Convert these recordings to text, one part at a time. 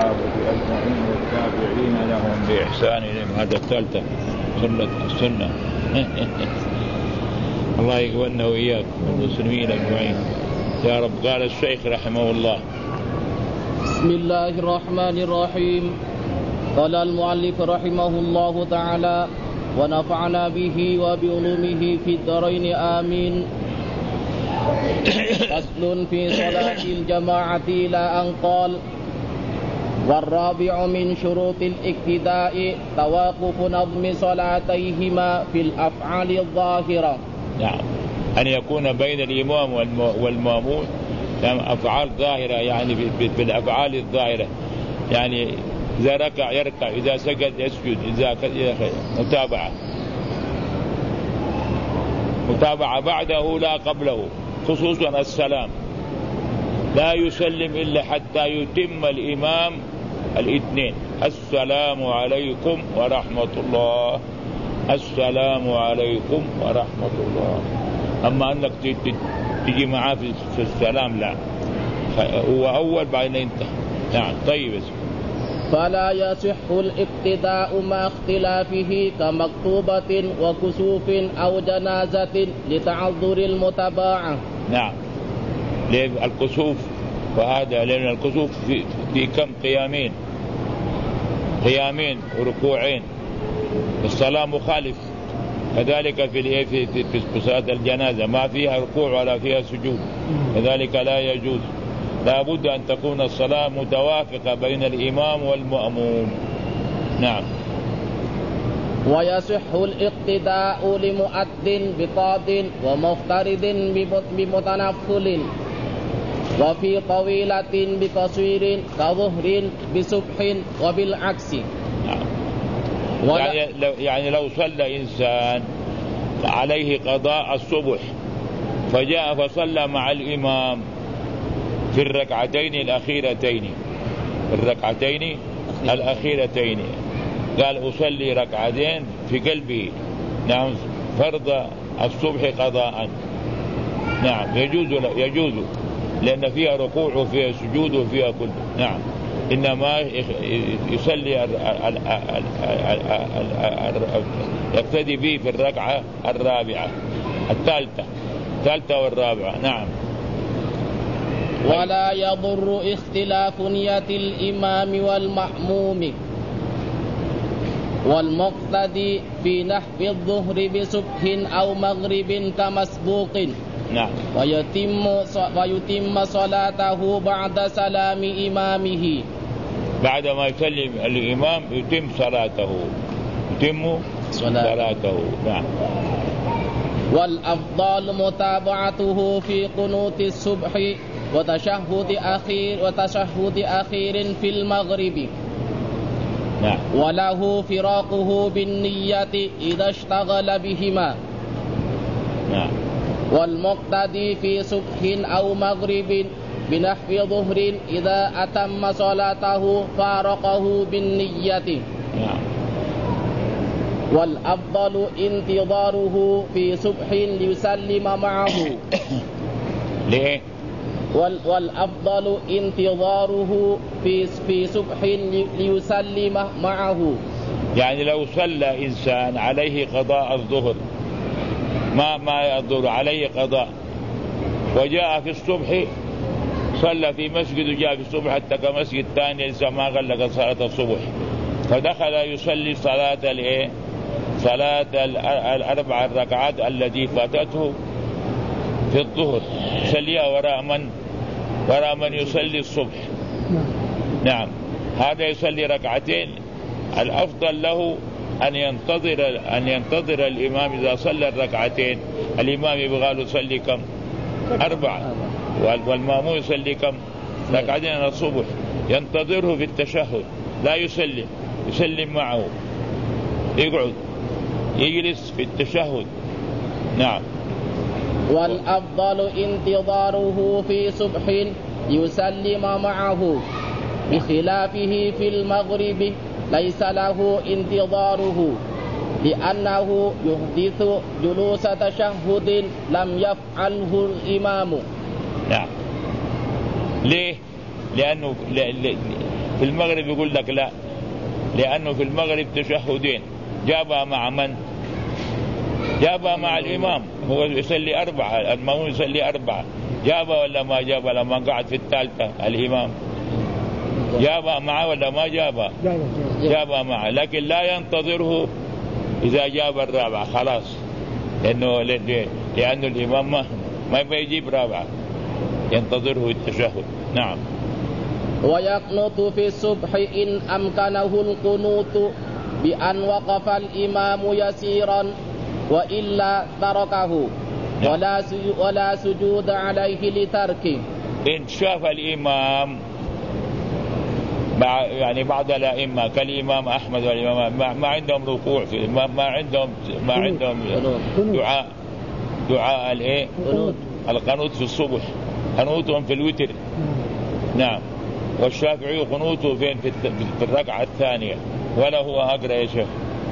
والصحابة أجمعين والتابعين لهم بإحسان إليهم. هذا الثالثة السنة. الله يقبلنا وإياكم والمسلمين أجمعين يا رب. قال الشيخ رحمه الله: بسم الله الرحمن الرحيم. قال المؤلف رحمه الله تعالى: ونفعنا به وبعلومه في الدارين آمين. فصل في صلاة الجماعة إلى أن قال: والرابع من شروط الاقتداء توقف نظم صلاتيهما في الأفعال الظاهرة. نعم، أن يكون بين الإمام والمأمون أفعال ظاهرة، يعني بالأفعال الظاهرة، يعني إذا ركع يركع، إذا سجد يسجد، إذا متابعة بعده لا قبله، خصوصا السلام لا يسلم إلا حتى يتم الإمام الاثنين: السلام عليكم ورحمة الله، السلام عليكم ورحمة الله. أما أنك تجي معاه في السلام لا، هو أول بعدين انت. نعم. طيب. فلا يصح الاقتداء مع اختلافه كمكتوبة وكسوف أو جنازة لتعذر المتابعة. نعم، الكسوف، وهذا لأن الكسوف في كم قيامين وركوعين. الصلاة مخالف كذلك في صلاة الجنازة ما فيها ركوع ولا فيها سجود، كذلك لا يجوز. لا بد أن تكون الصلاة متوافقة بين الإمام والمأموم. نعم. ويصح الاقتداء لمؤذن بطاد ومفترض بمتنفل، وفي طويلة بقصير كظهر بصبح وبالعكس. نعم. يعني لو صلى إنسان عليه قضاء الصبح فجاء فصلى مع الإمام في الركعتين الأخيرتين، قال أصلي ركعتين في قلبي، نعم، فرض الصبح قضاء، نعم، يجوز لأن فيها ركوع وفيها سجود وفيها كل. نعم. إنما يصلي يقتدي به في الركعة الرابعة الثالثة والرابعة. نعم. ولا يضر اختلاف نية الإمام والمأموم والمقتدي في نحو الظهر بصبح أو مغرب كمسبوق. نعم. ويتم صلاته بعد سلام إمامه. بعد ما يسلم الإمام يتم صلاته. نعم. والأفضل متابعته في قنوت الصبح وتشهد أخير في المغرب. نعم. وله فراقه بالنية إذا اشتغل بهما. نعم. والمقتدي في صبح أو مغرب بنحو ظهر إذا أتم صلاته فارقه بالنية. نعم. والأفضل انتظاره في صبح ليسلم معه. ليه؟ والأفضل انتظاره في صبح ليسلم معه. يعني لو صلى إنسان عليه قضاء الظهر ما يضر عليه قضاء، وجاء في الصبح صلى في مسجد وجاء في الصبح حتى كمسجد ثاني لسه ما غلق صلاة الصبح، فدخل يصلي صلاة الأربع الركعات التي فاتته في الظهر، يصليها وراء من يصلي الصبح. نعم. هذا يصلي ركعتين. الأفضل له أن ينتظر الإمام إذا صلى الركعتين. الإمام يبغى له يصلي كم؟ 4، والمأموم يصلي كم؟ ركعتين الصبح. ينتظره في التشهد، لا يسلم معه، يقعد يجلس في التشهد. نعم. والأفضل انتظاره في صبح يسلم معه، بخلافه في المغرب ليس له انتظاره، لأنه يحدث جلوس تشهد لم يفعله الإمام. نعم. ليه؟ لأنه في المغرب يقول لك لا، لأنه في المغرب تشهدين، جابها مع من؟ جابها مع الإمام، هو يصلي 4، المأموم يصلي 4، جابها ولا ما جابها؟ لما قعد في الثالثة الإمام جابها معه ولا ما جابها؟ جابها معه، لكن لا ينتظره إذا جاب الرابعة خلاص، لأنه الإمام ما يجيب رابعة، ينتظره التشهد. نعم. ويقنط في الصبح إن أمكنه القنوت بأن وقف الإمام يسيرا وإلا تركه، ولا سجود عليه لتركه. إن شاف الإمام يعني بعض الأئمة كالإمام أحمد والإمام ما عندهم ركوع، ما عندهم دعاء الإيه؟ القنوت في الصبح، قنوتهم في الوتر. نعم. والشافعي قنوته فين؟ في الركعة الثانية، ولا هو أقرأ يا شيخ.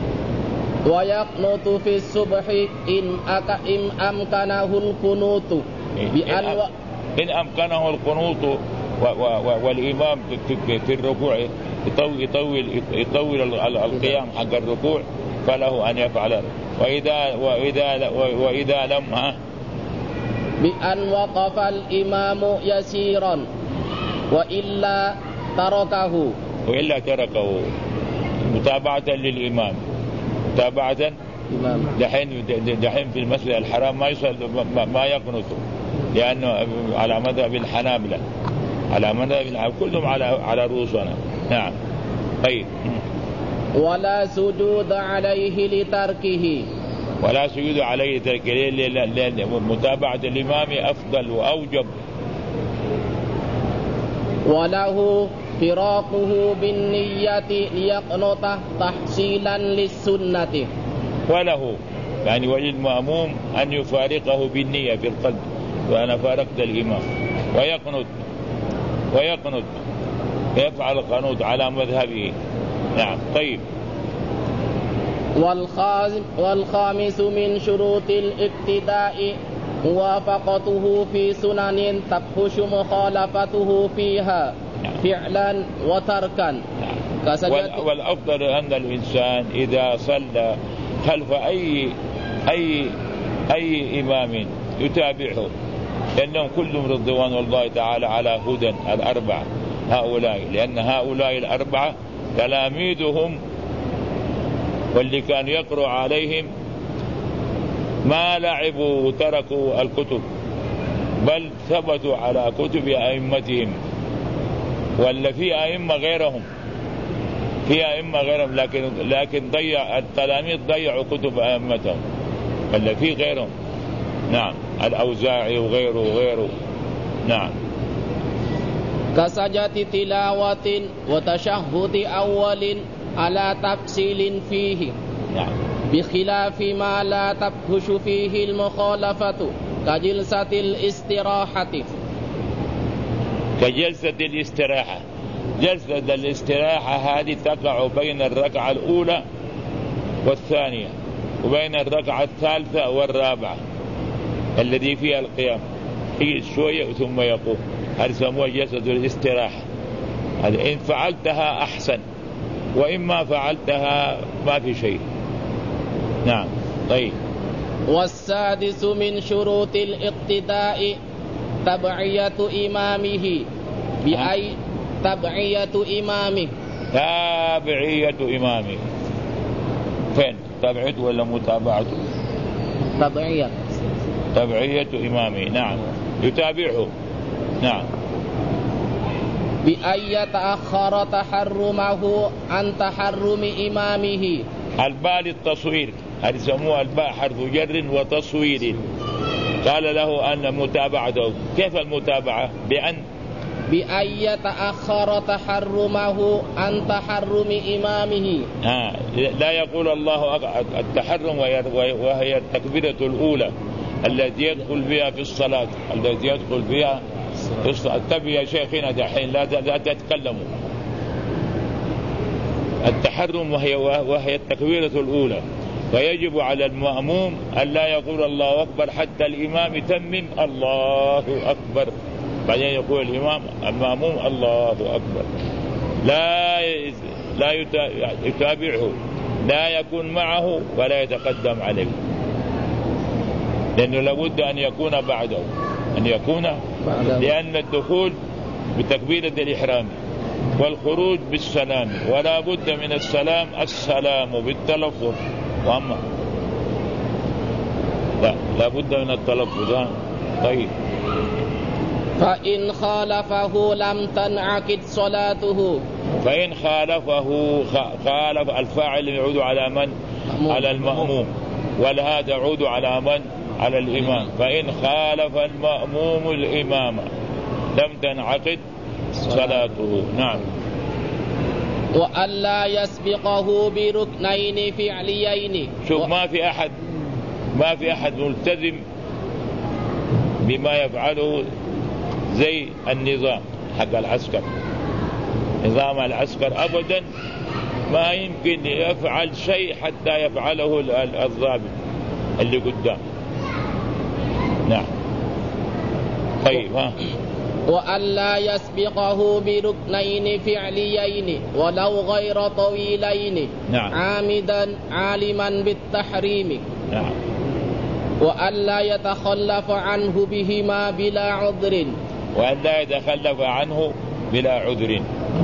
ويقنط في الصبح إن أمكنه القنوت إن أمكنه القنوت والإمام في الركوع يطول القيام حق الركوع، فله أن يفعل. وإذا لم بأن وقف الإمام يسيرا وإلا تركه متابعة للإمام، متابعة. دحين في المسجد الحرام ما يصل ما يقنط، لأنه على مذهب الحنابلة، كلهم على رؤوسنا. نعم. طيب. ولا سجود عليه لتركه، ولا سجود عليه لتركه، لأن متابعة الإمام أفضل وأوجب. وله فراقه بالنية ليقنط تحصيلا للسنة. وله يعني وللمأموم أن يفارقه بالنية في القلب، وأنا فارقت الإمام، ويقنط يفعل القنوت على مذهبه. نعم. طيب. والخامس من شروط الاقتداء موافقته في سنن تفحش مخالفته فيها فعلا وتركا. والأفضل أن الإنسان إذا صلى خلف أي إمام يتابعه، لأنهم كلهم رضوان الله تعالى على هدى الأربعة هؤلاء، لأن هؤلاء الأربعة تلاميذهم واللي كانوا يقرأ عليهم ما لعبوا وتركوا الكتب، بل ثبتوا على كتب أئمتهم. ولا في أئمة غيرهم، لكن التلاميذ ضيعوا كتب أئمتهم، ولا في غيرهم. نعم. الأوزاعي وغيره. نعم. كسجدة تلاوة وتشهد أول على تفصيل فيه. نعم. بخلاف ما لا تفحش فيه المخالفة كجلسة الاستراحة. كجلسة الاستراحة. جلسة الاستراحة هذه تقع بين الركعة الأولى والثانية، وبين الركعة الثالثة والرابعة الذي فيها القيام، يجلس شوية ثم يقوم، هذه يسموها جلسة الاستراحة. إن فعلتها أحسن، وإما فعلتها ما في شيء. نعم. طيب. والسادس من شروط الاقتداء تبعية إمامه. بأي تبعية إمامه؟ تابعية إمامه. فين تابعته ولا متابعته؟ تبعية إمامه. نعم. يتابعه. نعم. بأن يتأخر تحرمه عن تحرم إمامه. الباء للتصوير، هذه يسموها الباء حرف جر وتصوير. قال له أن متابعته. كيف المتابعة؟ بأن يتأخر تحرمه عن تحرم إمامه. لا يقول الله التحرم وهي التكبيرة الأولى التي يدخل بها في الصلاة، التي يدخل بها في الصلاة. انتبه يا شيخنا دحين، لا تتكلموا. التحرم وهي التكبيرة الأولى، فيجب على المأموم أن لا يقول الله أكبر حتى الإمام يتمم الله أكبر، بعدين يقول المأموم الله أكبر. لا يتابعه، لا يكون معه ولا يتقدم عليه، لأنه لابد أن يكون بعده، لأن الدخول بتكبيرة الإحرام والخروج بالسلام، ولا بد من السلام بالتلفظ، وأما لا بد من التلفظ. طيب، فإن خالفه لم تنعقد صلاته. فإن خالفه، خالف الفاعل يعود على من؟ على المأموم، والهذا يعود على من؟ على الإمام. فإن خالف المأموم الإمام لم تنعقد صلاته. نعم. وألا يسبقه بركنين فعليين. شوف، ما في أحد ملتزم بما يفعله زي النظام حق العسكر. نظام العسكر أبدا ما يمكن يفعل شيء حتى يفعله الضابط اللي قدام. نعم. طيب، وألا يسبقه بركنين فعليين ولو غير طويلين. نعم. عامدا عالما بالتحريم. نعم. وألا يتخلف عنه بهما بلا عذر. وألا يتخلف عنه بلا عذر.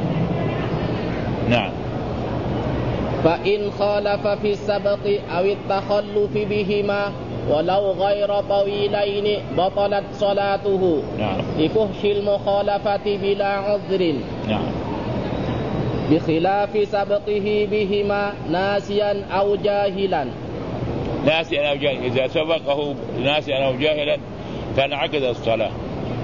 نعم. فإن خالف في السبق أو التخلف بهما ولو غير طويلين بطلت صلاته. نعم. لفحش المخالفة بلا عذر. نعم. بخلاف سبقه بهما ناسيا أو جاهلا. ناسيا أو جاهلا، إذا سبقه ناسيا أو جاهلا تنعقد الصلاة.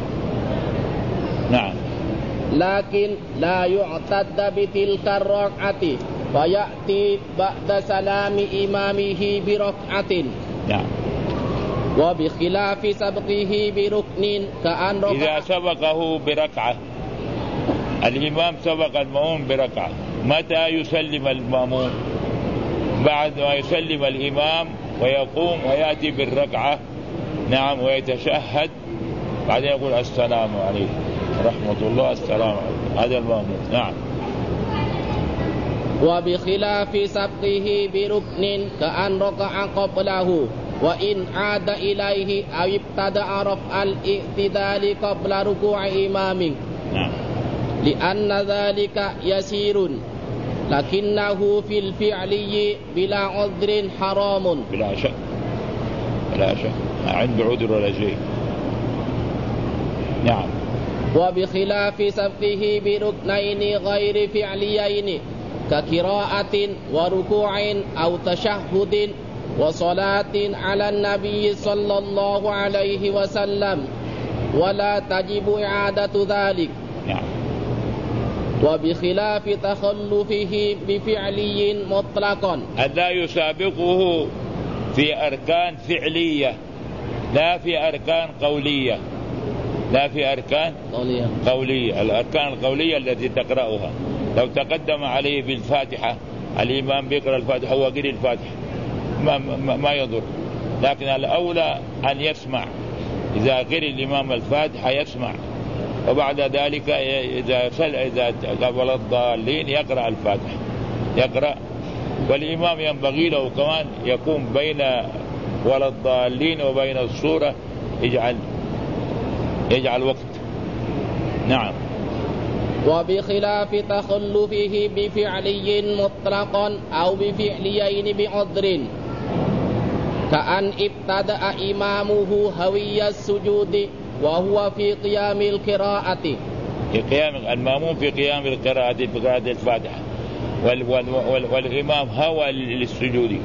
نعم. لكن لا يعتد بتلك الركعة، فيأتي بعد سلام إمامه بركعة. نعم. وبخلاف سبقه بركن كأن ركع. إذا سبقه بركعة، الإمام سبق المأموم بركعة، متى يسلم المأموم؟ بعد ما يسلم الإمام ويقوم ويأتي بالركعة. نعم. ويتشهد، بعدين يقول السلام عليكم رحمة الله، السلام عليكم. هذا المأموم. نعم. وبخلاف سبقه بركن كأن ركع قبله، وإن عاد إليه أو ابتدأ رفع الاعتدال قبل ركوع إمامه. نعم. لأن ذلك يسير، لكنه في الفعل بلا عذر حرام. بلا شك، بلا شك، ما عنده عذر ولا شيء. نعم. وبخلاف سبقه بركنين غير فعليين كقراءة وركوع أو تشهد وصلاة على النبي صلى الله عليه وسلم، ولا تجب إعادة ذلك. نعم. وبخلاف تخلفه بفعلي مطلقا، ألا يسابقه في أركان فعلية، لا في أركان قولية، لا في أركان قولية. الأركان القولية التي تقرأها، لو تقدم عليه بالفاتحة، الإمام بيقرأ الفاتحة هو قرأ الفاتحة ما يضر، لكن الأولى أن يسمع. إذا قرأ الإمام الفاتحة يسمع، وبعد ذلك إذا قبل الضالين يقرأ الفاتحة، يقرأ. والإمام ينبغي له كمان يكون بين ولا الضالين وبين السورة يجعل وقت. نعم. وبخلاف تخلفه بفعلي مطلقا أو بفعليين بعذر، كأن ابتدأ إمامه هوي السجود وهو في قيام القراءة، في قيام المأموم في قيام القراءة، في قراءة الفاتحة، والإمام هوى للسجود.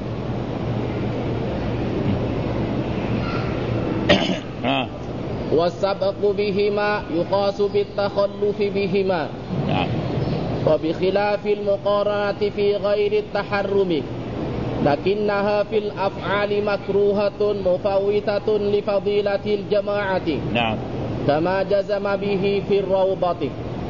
والسبق بهما يقاس بالتخلف بهما. نعم. وبخلاف المقارنة في غير التحرم، لكنها في الأفعال مكروهة مفوتة لفضيلة الجماعة. نعم. كما جزم به في الروضة.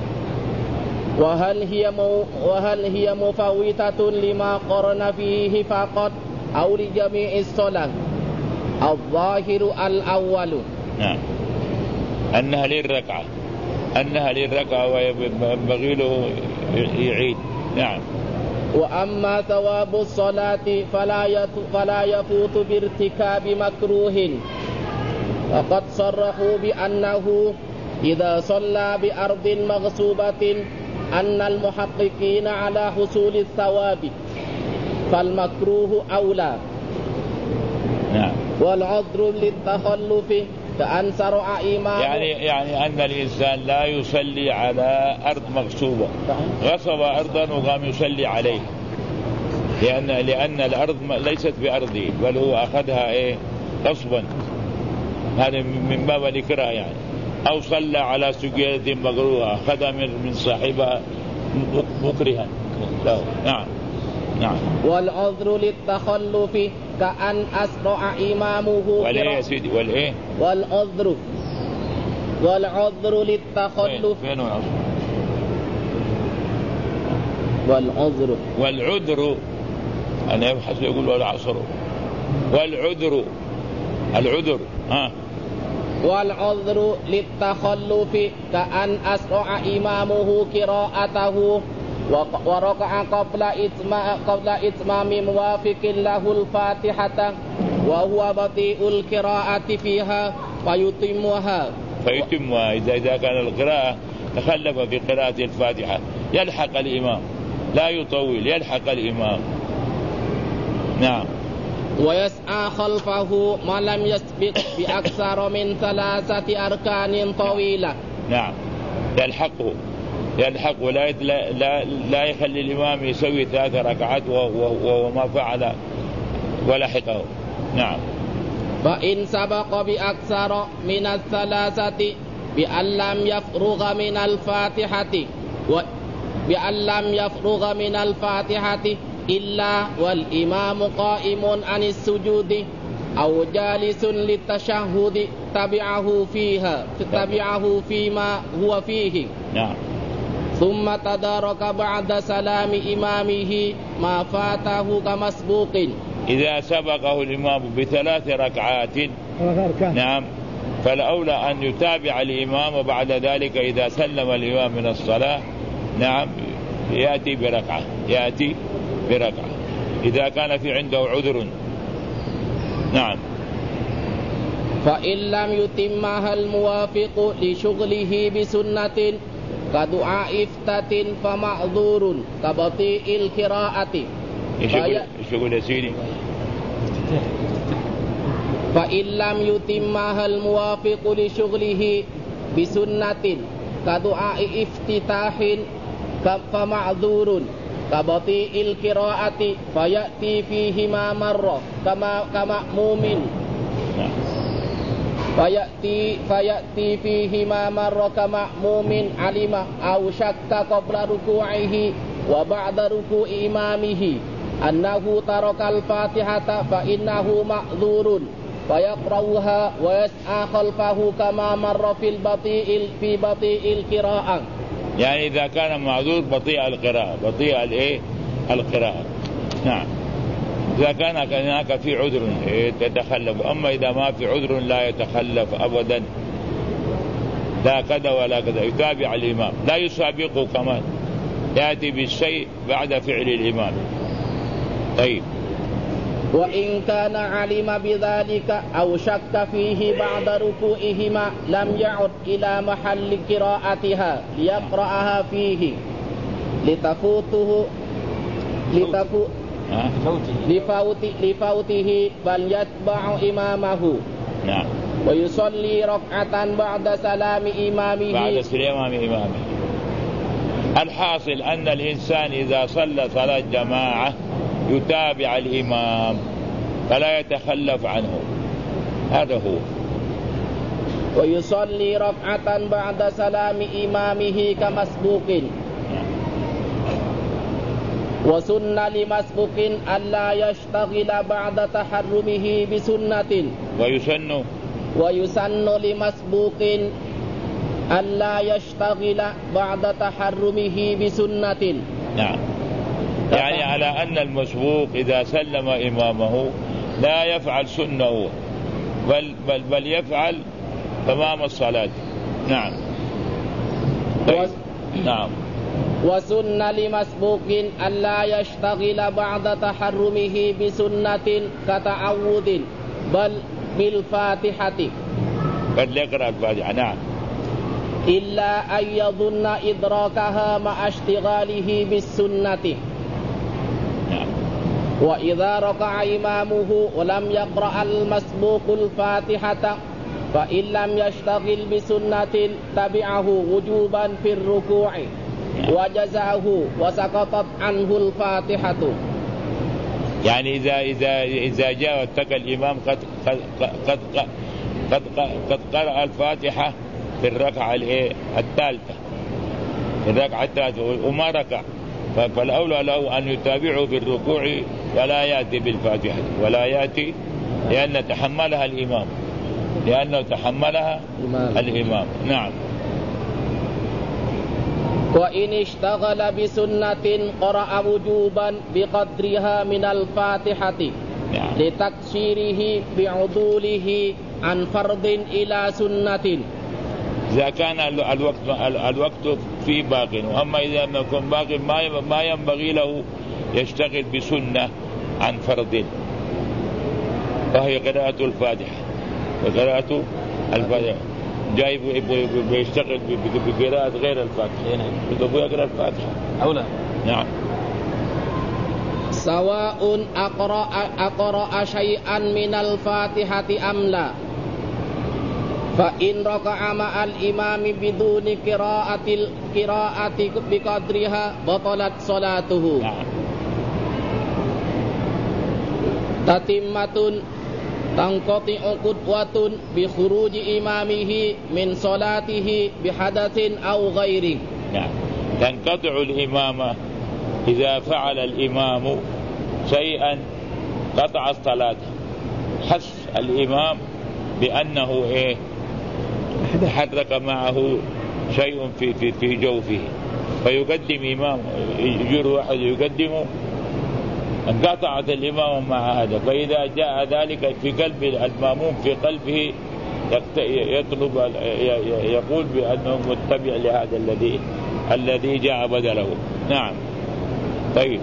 وهل هي مفوتة لما قرن فيه فقط أو لجميع الصلاة؟ الظاهر الأول. نعم. أنها للركعة، أنها للركعة وينبغي له يعيد. نعم. وأما ثواب الصلاة فلا يفوت بارتكاب مكروه، وقد صرحوا بأنه إذا صلى بأرض مغصوبة أن المحققين على حصول الثواب فالمكروه أولى. نعم. والعذر للتخلف كأن سرع إمام، يعني أن الإنسان لا يصلي على أرض مغصوبة، غصب أرضا وقام يصلي عليه، لأن الأرض ليست بأرضه بل هو أخذها غصبا، هذا من باب الإكراه يعني. أو صلى على سجادة مكروهة أخذها من صاحبها مكرها له. نعم. نعم. والعذر للتخلف كأن أسرع إمامه. والإيه يا سيدي؟ والإيه؟ والعذر للتخلف. فين والعذر أنا يبحث يقول والعصر. والعذر والعذر للتخلف كأن أسرع إمامه قراءته وركع قبل إتمام موافق له الفاتحة وهو بطيء القراءة فيها فيتمها. إذا كان القراءة تخلف في قراءة الفاتحة يلحق الإمام، لا يطول، يلحق الإمام. نعم. ويسعى خلفه ما لم يسبق بأكثر من 3 أركان طويلة. نعم. يلحق لا يخلي الإمام يسوي 3 ركعات وهو ما فعل ولحقه. نعم. فإن سبق بأكثر من 3 بأن لم يفرغ من الفاتحة إلا والإمام قائم عن السجود أو جالس للتشهد تبعه فيما هو فيه. نعم. ثم تدارك بعد سلام إمامه ما فاته كمسبوق. إذا سبقه الإمام ب3 ركعات نعم فالأولى أن يتابع الإمام، وبعد ذلك إذا سلم الإمام من الصلاة نعم يأتي بركعة إذا كان في عنده عذر. نعم. فإن لم يتمها الموافق لشغله بسنة كدعاء إفتة فمعذور كبطيء القراءة. شغل يسيري. فإن لم يتمها الموافق لشغله بسنة كدعاء افتتاح فمعذور كبطيء القراءة فيأتي فيهما مرة كمأموم فيأتي فيهما مرة كمأموم علم أو شك قبل ركوعه وبعد ركوع إمامه أنه ترك الفاتحة فإنه معذور فيقرأها ويسعى خلفه كما مر في بطيء القراءة. يعني إذا كان معذور بطيء القراءة. نعم. إذا كان هناك في عذر يتخلف، أما إذا ما في عذر لا يتخلف أبدا، لا كذا ولا كذا، يتابع الإمام لا يسابقه كمان، يأتي بالشيء بعد فعل الإمام. طيب. وإن كان علم بذلك أو شك فيه بعد ركوعهما لم يعد إلى محل قراءتها ليقرأها فيه لفوته بل يتبع إمامه. نعم. ويصلي ركعة بعد سلام إمامه. الحاصل أن الإنسان إذا صلى صلاة جماعة يتابع الإمام فلا يتخلف عنه، هذا هو. ويصلي ركعة بعد سلام إمامه كمسبوق. وسن لمسبوق ألا يشتغل بعد تحرمه بسنة. ويسن لمسبوق ألا يشتغل بعد تحرمه بسنة. نعم. يعني على أن المسبوق إذا سلم إمامه لا يفعل سنة بل يفعل تمام الصلاة. نعم. طيب. نعم. وسن لمسبوق ألا يشتغل بعد تحرمه بسنة كتعوذ بل بالفاتحة، بل يقرأ الفاتحة. نعم. إلا أن يظن إدراكها مع اشتغاله بالسنة. نعم. وإذا ركع إمامه ولم يقرأ المسبوق الفاتحة فإن لم يشتغل بسنة تبعه وجوبا في الركوع وجزعه وسقطت عنه الفاتحة. يعني إذا جاء واتقى الإمام قد قرأ الفاتحة في الركعة الثالثة، في الركعة الثالثة وما ركع، فالأولى له أن يتابعه في الركوع ولا يأتي بالفاتحة، ولا يأتي لأن تحملها الإمام، لأنه تحملها الإمام. نعم. وإن اشتغل بسنة قرأ وجوبا بقدرها من الفاتحة. نعم. لتكسيره بعدوله عن فرض إلى سنة إذا كان الوقت في باق، وأما إذا لم يكن باق ما ينبغي له يشتغل بسنة عن فرض، وهي قراءة الفاتحة. وقراءة الفاتحة جاي بيشتغل بقراءة غير الفاتحة، يبغى يقرأ الفاتحة أو لا. نعم. سواء أقرأ شيئا من الفاتحة أم لا، فإن ركع مع الإمام بدون قراءة بقدرها بطلت صلاته. نعم. تتمة تنقطع قدوة بخروج إمامه من صلاته بحدث أو غيره. نعم. تنقطع الإمامة إذا فعل الإمام شيئا قطع الصلاة، حس الإمام بأنه تحرك معه شيء في جوفه فيقدم إمام، يجر واحد يقدمه، انقطعت الإمام مع هذا. فإذا جاء ذلك في قلب المأموم في قلبه يطلب يقول بأنه متبع لهذا الذي جاء بدله. نعم. طيب.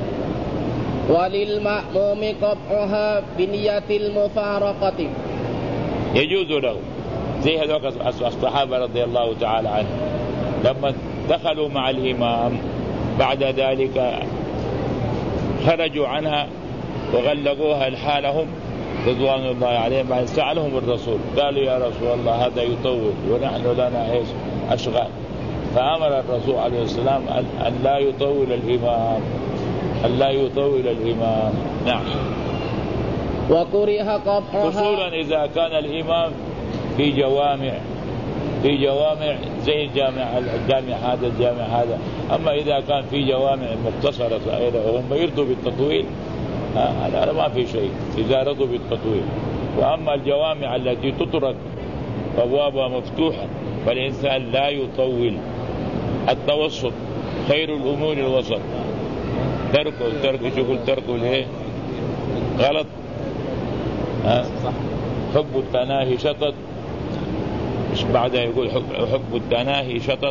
وللمأموم قطعها بنية المفارقة، يجوز له زي هذوك الصحابة رضي الله تعالى عنهم لما دخلوا مع الإمام بعد ذلك خرجوا عنها وغلقوها لحالهم رضوان الله عليهم. بعد سألهم الرسول قالوا يا رسول الله هذا يطول ونحن لنا أشغال، فأمر الرسول عليه السلام أن لا يطول الإمام، أن لا يطول الإمام. نعم. وكره قطعها خصوصا إذا كان الإمام في جوامع زي الجامع هذا. أما إذا كان في جوامع مختصرة وهم يرضوا بالتطويل هذا ما في شيء إذا رضوا بالتطويل. وأما الجوامع التي تترك أبوابها مفتوحة فالإنسان لا يطول. التوسط خير الأمور الوسط. ترك شغل تركه ليه غلط. حب التناهي شطط، مش بعدها يقول حب التناهي شطط،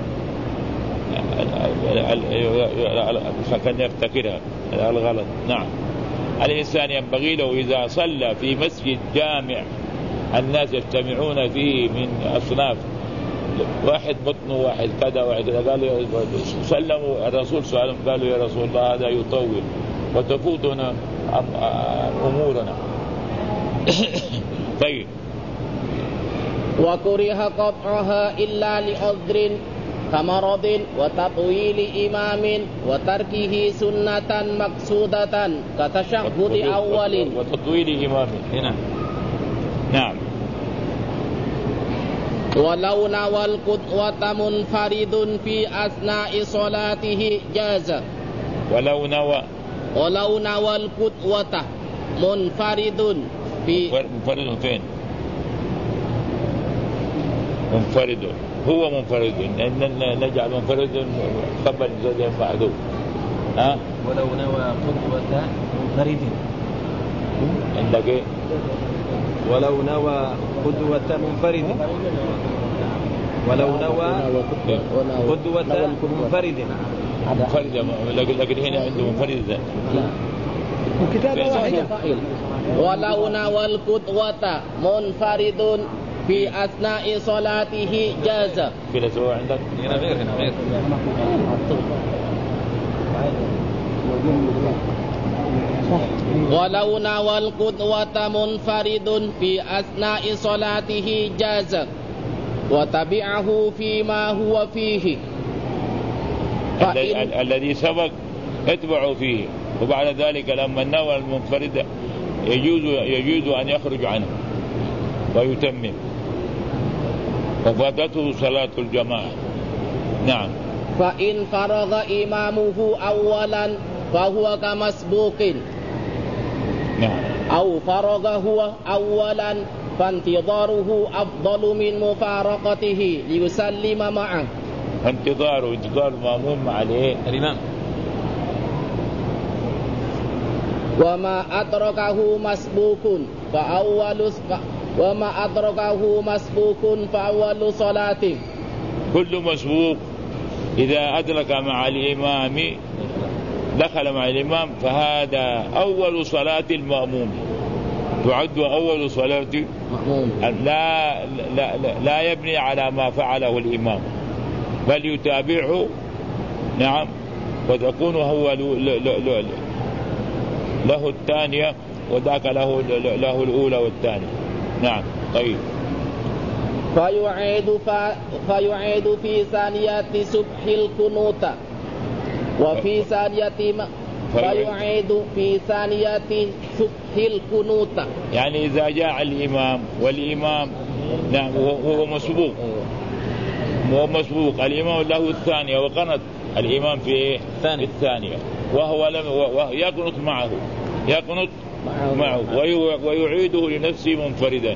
فكان يفتكرها الغلط. نعم. الإنسان ينبغي له إذا صلى في مسجد جامع الناس يجتمعون فيه من أصناف، واحد بطنه واحد كذا واحد كذا، قالوا سلموا الرسول سألهم قالوا يا رسول الله هذا يطول وتفوتنا أمورنا. طيب. وكره قطعها إلا لعذر كمرض وتطويل إمام وتركه سنة مقصودة كتشهد أول وتطويل إمام. هنا. نعم. ولو نوى القدوة منفرد في أثناء صلاته جاز. ولو نوى القدوة منفرد فين؟ منفرد هو منفرد، نجعل منفرد قبل زوجين معدود. ولو نوى قدوة منفرد عندك ايه؟ ولو نوى قدوة منفرد ولو نوى قدوة منفرد لكن هنا عنده منفرد وكتابة واحدة. ولو نوى القدوة منفرد في أثناء صلاته جاز. كده سواء عندك هنا غير ولو نوى القدوة منفرد في أثناء صلاته جاز وتبعه فيما هو فيه الذي سبق اتبعوا فيه، وبعد ذلك لما نوى المنفرد يجوز أن يخرج عنه ويتمم، وفاتته صلاة الجماعة. نعم. فإن فرغ إمامه أولا فهو كمسبوق. نعم. أو فرغ هو أولا فانتظاره أفضل من مفارقته ليسلم معه. انتظار المأموم مع الإمام. وما أدركه مسبوق فأول صلاته. كل مسبوق إذا أدرك مع الإمام دخل مع الإمام فهذا أول صلاة المأموم، تعد أول صلاة مأموم. لا يبني على ما فعله الإمام بل يتابعه. نعم. وتكون هو له الثانية وذاك له الأولى والثانية. نعم. طيب. فيعيد في ثانية سبح القنوت وفي ثانية فيعيد في ثانية سبح القنوت. يعني إذا جاء الإمام والإمام نعم هو مسبوق الإمام له الثانية وقنط الإمام في الثانية وهو يقنط معه ويعيده لنفسه منفردا.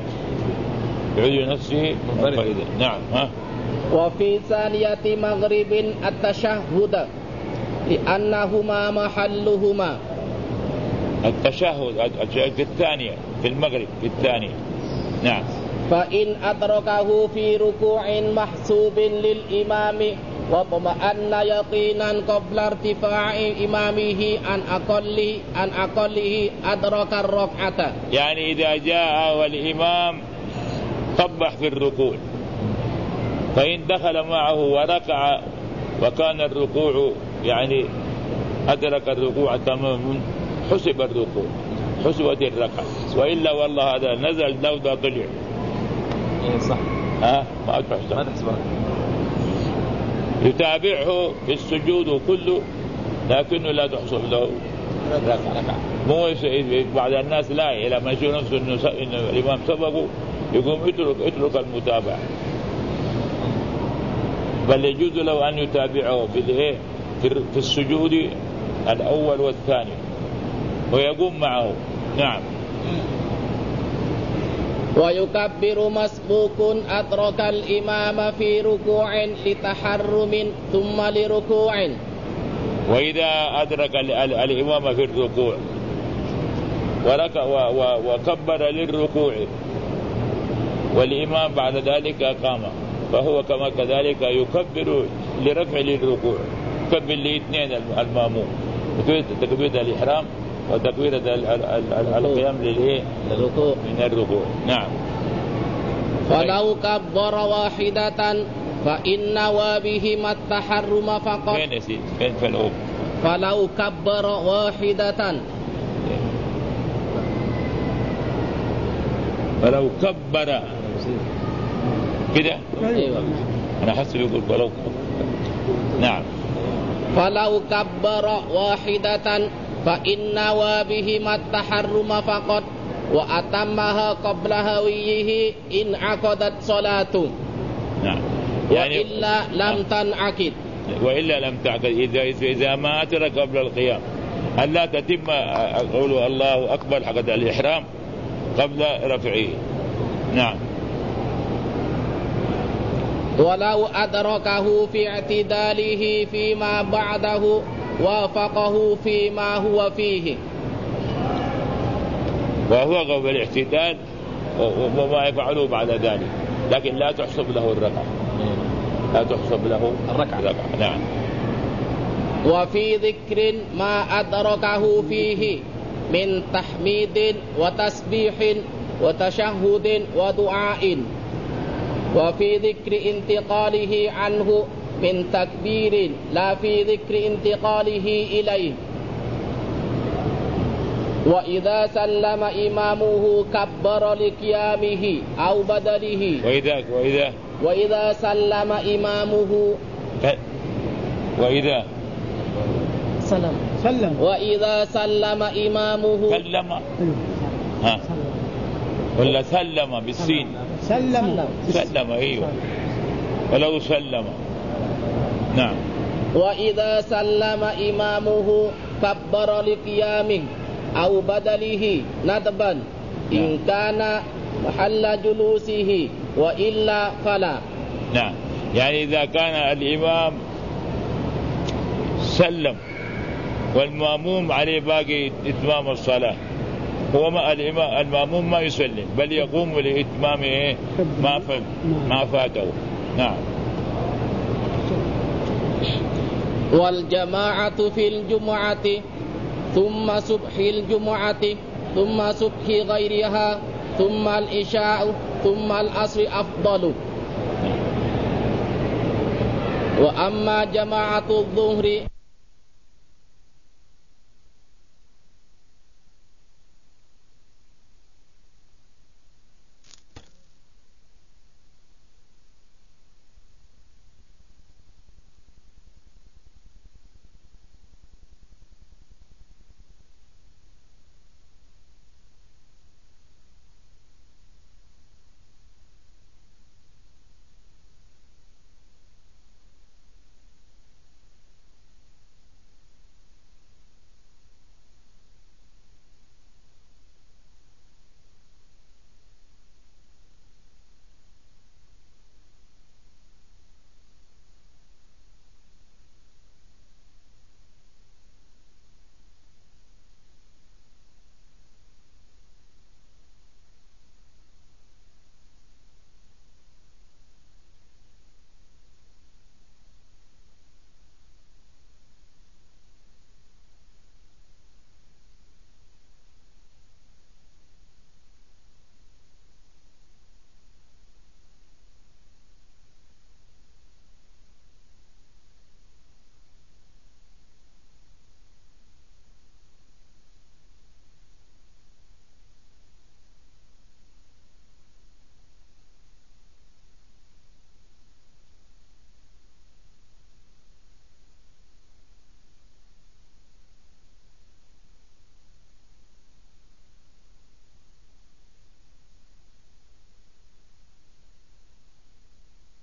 نعم. وفي ثانية مغرب التشهد لأنهما محلهما. التشهد في الثانية في المغرب في الثانية. نعم. فإن أدركه في ركوع محسوب للإمام واطمأن يقينا قبل ارتفاع إمامه عن أقله أدرك الركعة. يعني إذا جاء والإمام صبح في الركوع فإن دخل معه وركع وكان الركوع يعني أدرك الركوع تماما حسب الركوع حسبت الركعة، وإلا والله هذا نزل لو ده طلع صح ما تحسب. يتابعه في السجود كله لكنه لا تحسب له ركعة. مو بعض الناس لا لما يشوف نفسه إنه الإمام سبقه يقوم اترك المتابعة، بل يجوز له أن يتابعه في السجود الأول والثاني ويقوم معه. نعم. ويكبر مسبوق أدرك الإمام في ركوع لتحرم ثم لركوع. وإذا أدرك الإمام في الركوع وكبر للركوع والإمام بعد ذلك قام فهو كما كذلك يكبر لرفع للركوع، يكبر لاثنين الماموم، تكبيرة الإحرام وتكبيرة القيام للركوع من الركوع. نعم. ولو كبر واحدة فإن نوى بهما التحرم فقط. فين فلو كبر واحدة فلو كبر كده. أيوة. أنا حسب يقول فلو كبر. نعم. فلو كبر واحدة فإن نوى بهما التحرم فقط وأتمها قبل هويه إن عقدت صلاته. نعم. يعني وإلا لم تنعقد. إذا ما أترك قبل القيام ألا تتم قول الله أكبر حق الإحرام قبل رفعه. نعم. ولو أدركه في اعتداله فيما بعده وافقه فيما هو فيه. وهو قبل الاعتدال وما يفعله بعد ذلك لكن لا تحسب له الركعة. لا تحسب له الركعة. نعم. وفي ذكر ما أدركه فيه من تحميد وتسبيح وتشهد ودعاء، وفي ذكر انتقاله عنه من تكبير لا في ذكر انتقاله إليه. وإذا سلم إمامه كبر لقيامه أو بدله. وإذا سلم إمامه وإذا سلم إمامه ولا سلم بالسين سلم أيوه ولو سلم. نعم. وإذا سلم إمامه كبر لقيامه أو بدله ندبا إن كان محل جلوسه وإلا فلا. نعم. يعني إذا كان الإمام سلم والمأموم عليه باقي إتمام الصلاة، هو المأموم ما يسلم بل يقوم لإتمام ما فاته. نعم. والجماعة في الجمعة ثم صبح الجمعة ثم صبح غيرها ثم العشاء ثم العصر أفضل. وأما جماعة الظهر